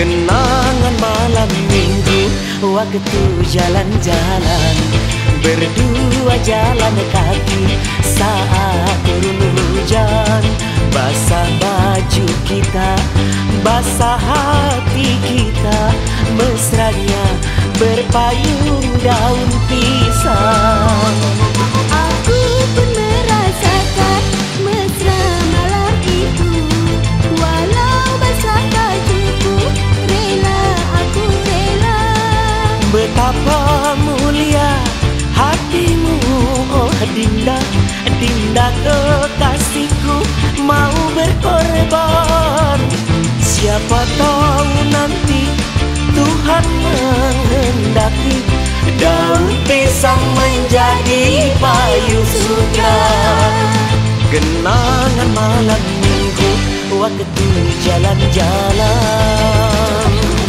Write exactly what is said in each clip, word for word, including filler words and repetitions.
Kenangan malam minggu, waktu jalan-jalan, berdua jalan kaki saat turun hujan. Basah baju kita, basah hati kita, mesranya berpayung daun pisang. Aku pun merasakan mesra malam itu, walau basah bajuku, rela aku rela. Betapa mulia hatimu, oh Dinda, Dinda kekasihku, mau berkorban. Siapa tahu nanti Tuhan menghendaki daun pisang menjadi payung surga. Kenangan malam minggu, waktu jalan-jalan.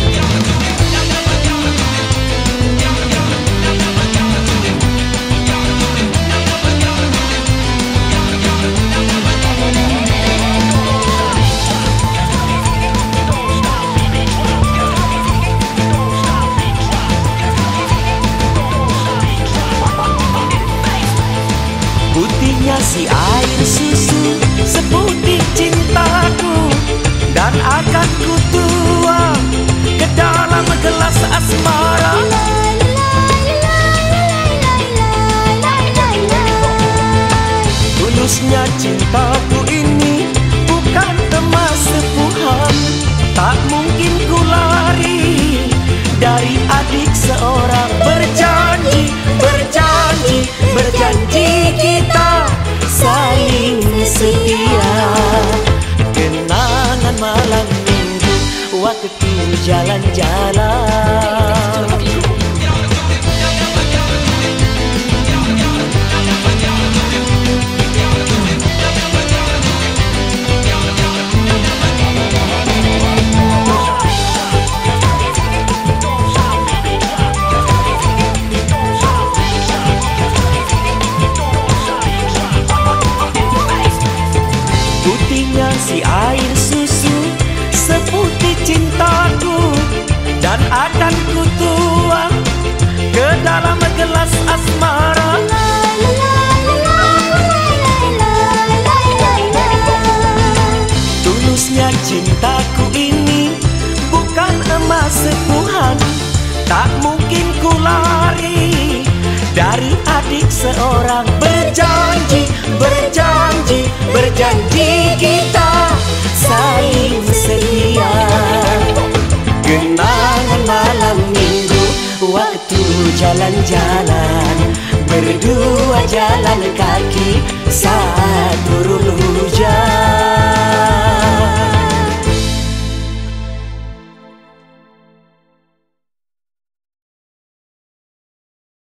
Putihnya si air susu, seputih cintaku, dan akan ku tuang ke dalam gelas asmara. Tulusnya cintaku ini bukan emas sepuhan, tak mungkin ku lari dari adik seorang. Berjanji, berjanji, berjanji kita saling setia. Kenangan malam minggu, waktu jalan-jalan. Putihnya si air susu, seputih cintaku, dan akan ku tuang ke dalam gelas asmara. Tulusnya cintaku ini bukan emas sepuhan, tak mungkin ku lari dari adik seorang. Berjanji, berjanji, berjanji kita saling setia. Kenangan malam minggu, waktu jalan-jalan, berdua jalan kaki